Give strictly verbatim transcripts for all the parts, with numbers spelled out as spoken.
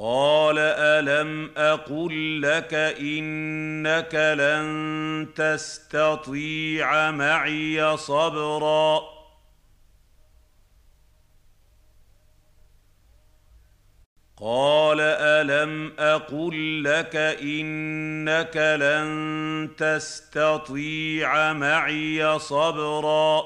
قال ألم أقل لك إنك لن تستطيع معي صبرا قال ألم أقل لك إنك لن تستطيع معي صبرا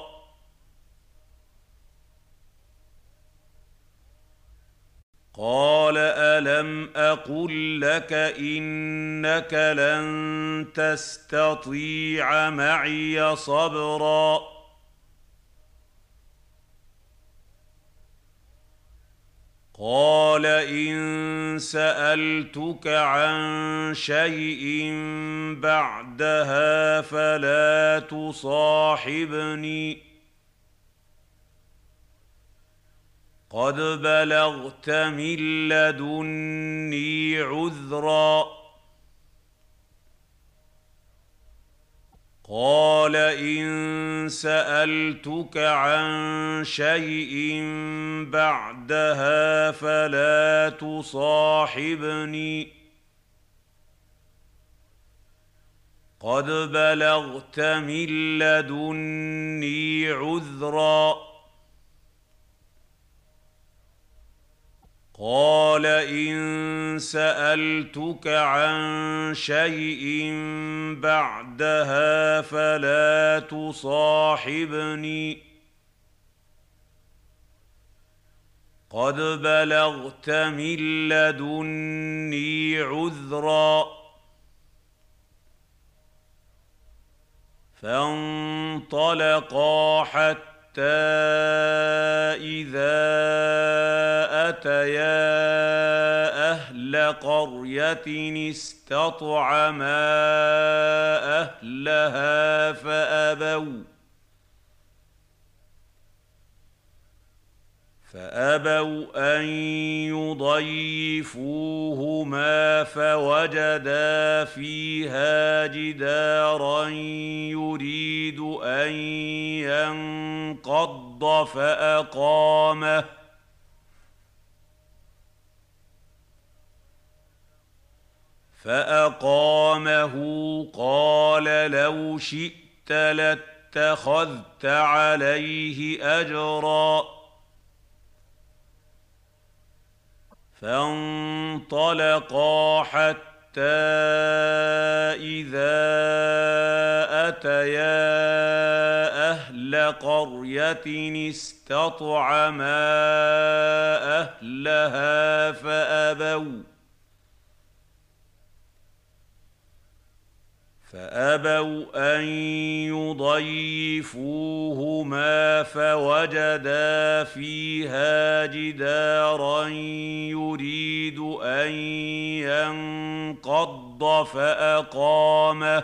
قال ألم أقل لك إنك لن تستطيع معي صبرا قال إن سألتك عن شيء بعدها فلا تصاحبني قد بلغت من لدني عذرا قال إن سألتك عن شيء بعدها فلا تصاحبني قد بلغت من لدني عذرا قال إن سألتك عن شيء بعدها فلا تصاحبني قد بلغت من لدني عذرا فانطلقا حتى إذا أتيا أهل قرية استطعما أهلها فأبوا فأبوا أن يضيفوهما فوجدا فيها جدارا يريد أن ينقض فأقامه فأقامه قال لو شئت لاتخذت عليه أجرا فانطلقا حتى إذا أتيا أهل قرية استطعما أهلها فأبوا فأبوا أن يضيفوهما فوجدا فيها جدارا يريد أن ينقض فأقامه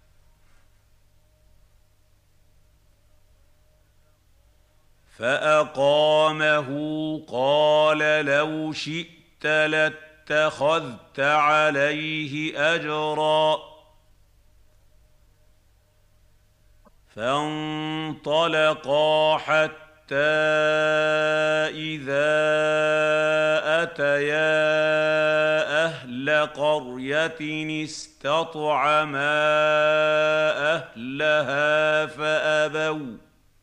فأقامه قال لو شئت لاتخذت عليه أجرا فانطلقا حتى إذا أتيا أهل قرية استطعما أهلها فأبوا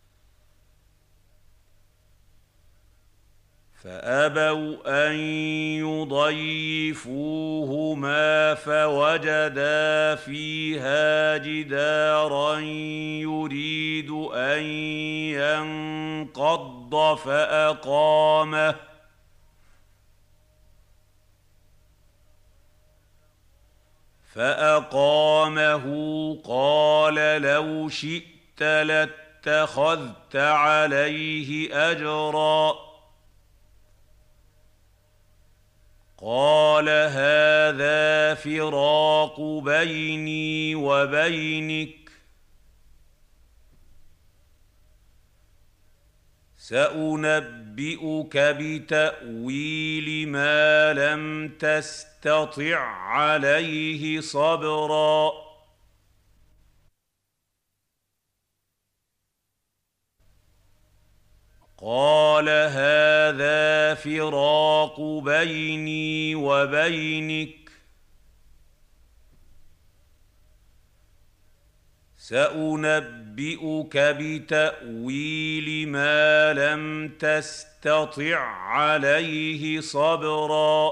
فأبوا أن يضيفوهما فوجدا فيها جدارا يريد أن ينقض فأقامه فأقامه قال لو شئت لاتخذت عليه أجرا قال هذا فراق بيني وبينك سأنبئك بتأويل ما لم تستطع عليه صبرا قال هذا فراق بيني وبينك سأنبئك بتأويل ما لم تستطع عليه صبرا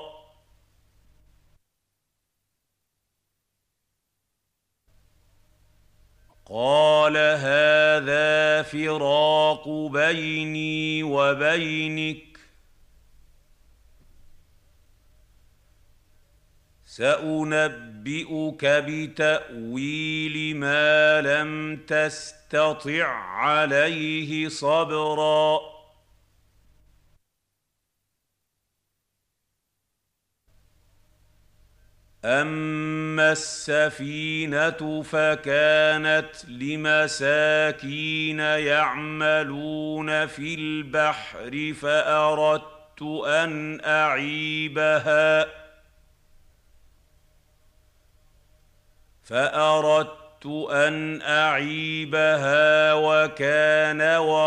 قال هذا فراق بيني وبينك سأنبئك بتأويل ما لم تستطع عليه صبرا أما السفينة فكانت لمساكين يعملون في البحر فأردت أن أعيبها فأردت أن أعيبها وكان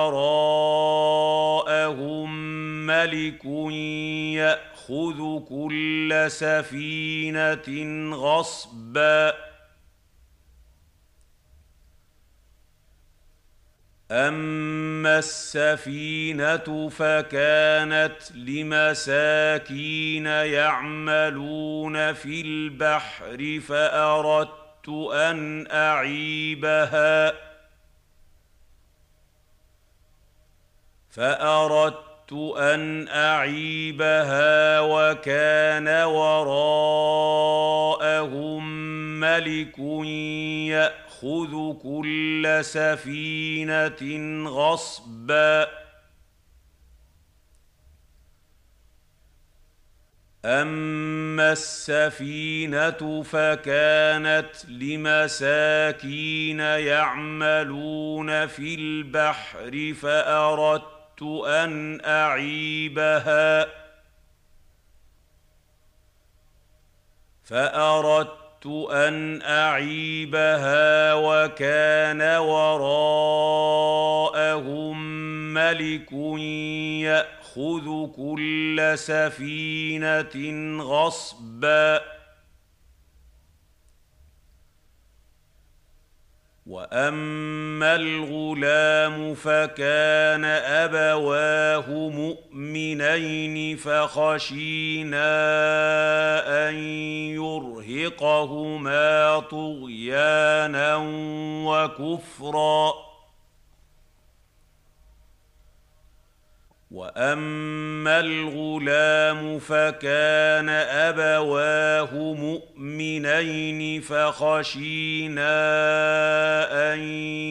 وراءهم ملك يأخذ كل سفينة غصبا أما السفينة فكانت لمساكين يعملون في البحر فأردت أن أعيبها فأردت أن أعيبها وكان وراءهم ملك يأخذ كل سفينة غصبا أما السفينة فكانت لمساكين يعملون في البحر فأردت أن أعيبها فأردت أن أعيبها وكان وراءهم ملك يأخذ كل سفينة غصبا وأما الغلام فكان أبواه مؤمنين فخشينا أن يرهقهما طغيانا وكفرا وأما الغلام فكان أبواه مؤمنين فخشينا أن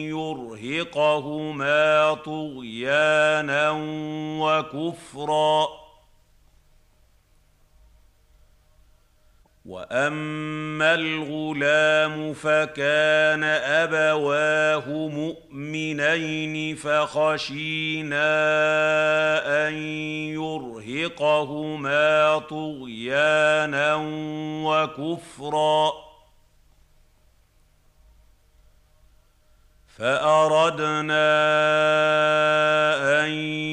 يرهقهما طغيانا وكفرا وأما الغلام فكان أبواه مؤمنين فخشينا أن يرهقهما طغيانا وكفرا فأردنا أن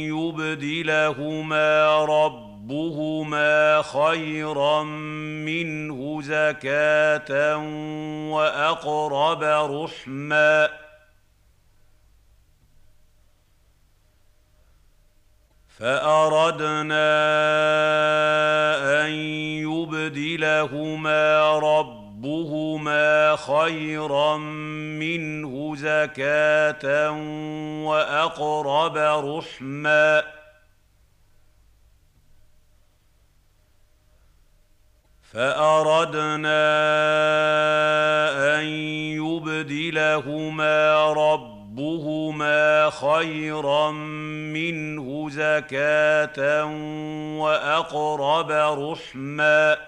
يبدلهما ربهما خيرا منه زكاة وأقرب رحما فأردنا أن يبدلهما ربهما خيرا منه زكاة وأقرب رحما فأردنا أن يبدلهما ربهما خيرا منه زكاة وأقرب رحما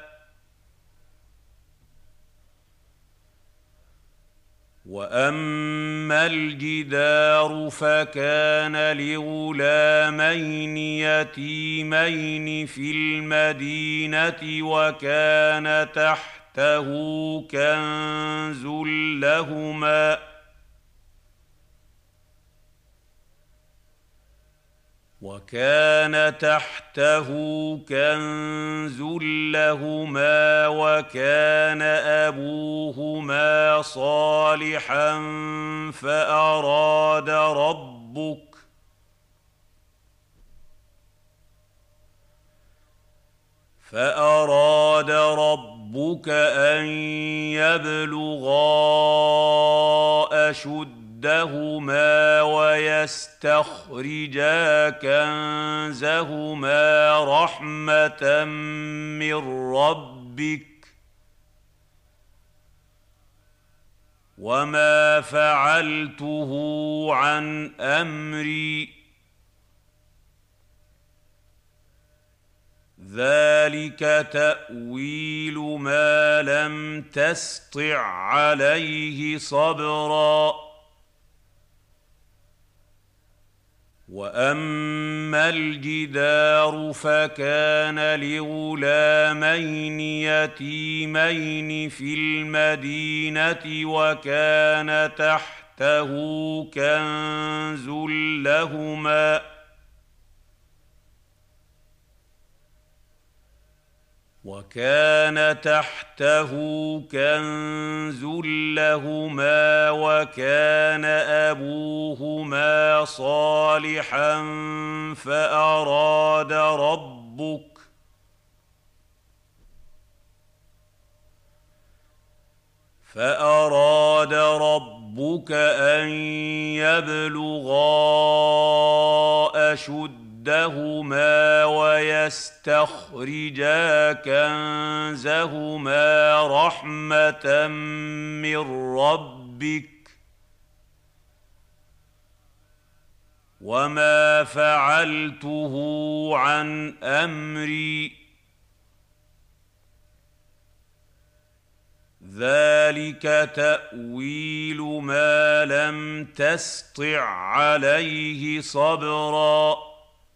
وأما الجدار فكان لغلامين يتيمين في المدينة وكان تحته كنز لهما وكان تحته كنز لهما وكان أبوهما صالحا فأراد ربك فأراد ربك أن يبلغا أشدهما ويستخرجا كنزهما رحمة من ربك وما فعلته عن أمري ذلك تأويل ما لم تسطع عليه صبرا وأما الجدار فكان لغلامين يتيمين في المدينة وكان تحته كنز لهما وكان تحته كنز لهما وكان أبوهما صالحا فأراد ربك فأراد ربك أن يبلغا أشد هما ويستخرجا كنزهما رحمة من ربك وما فعلته عن أمري ذلك تأويل ما لم تسطع عليه صبرا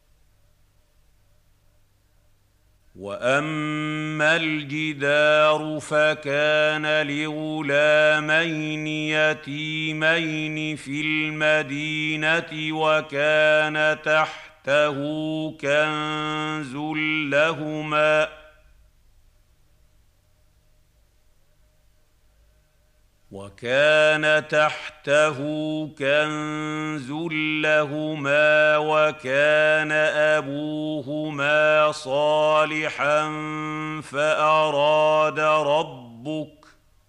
وأما الجدار فكان لغلامين يتيمين في المدينة وكان تحته كنز لهما وكان تحته كنز لهما وكان أبوهما صالحا فأراد ربك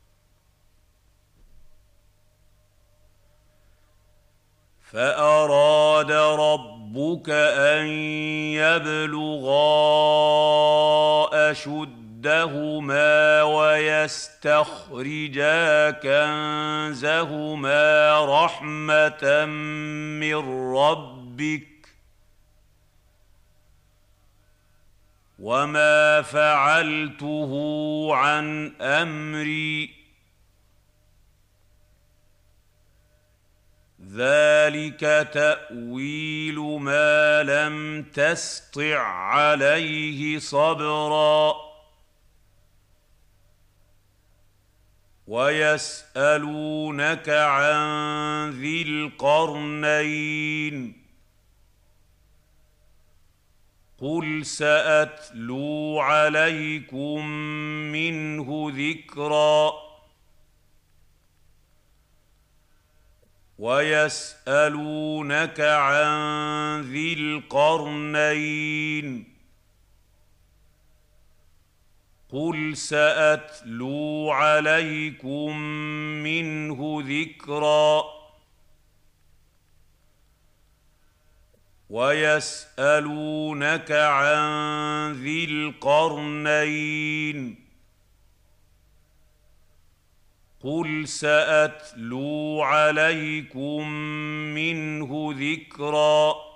فأراد ربك أن يبلغا أشد هما ويستخرجا كنزهما رحمة من ربك وما فعلته عن أمري ذلك تأويل ما لم تسطع عليه صبرا ويسألونك عن ذي القرنين قل سأتلو عليكم منه ذكرا ويسألونك عن ذي القرنين قل سأتلو عليكم منه ذكرا ويسألونك عن ذي القرنين قل سأتلو عليكم منه ذكرا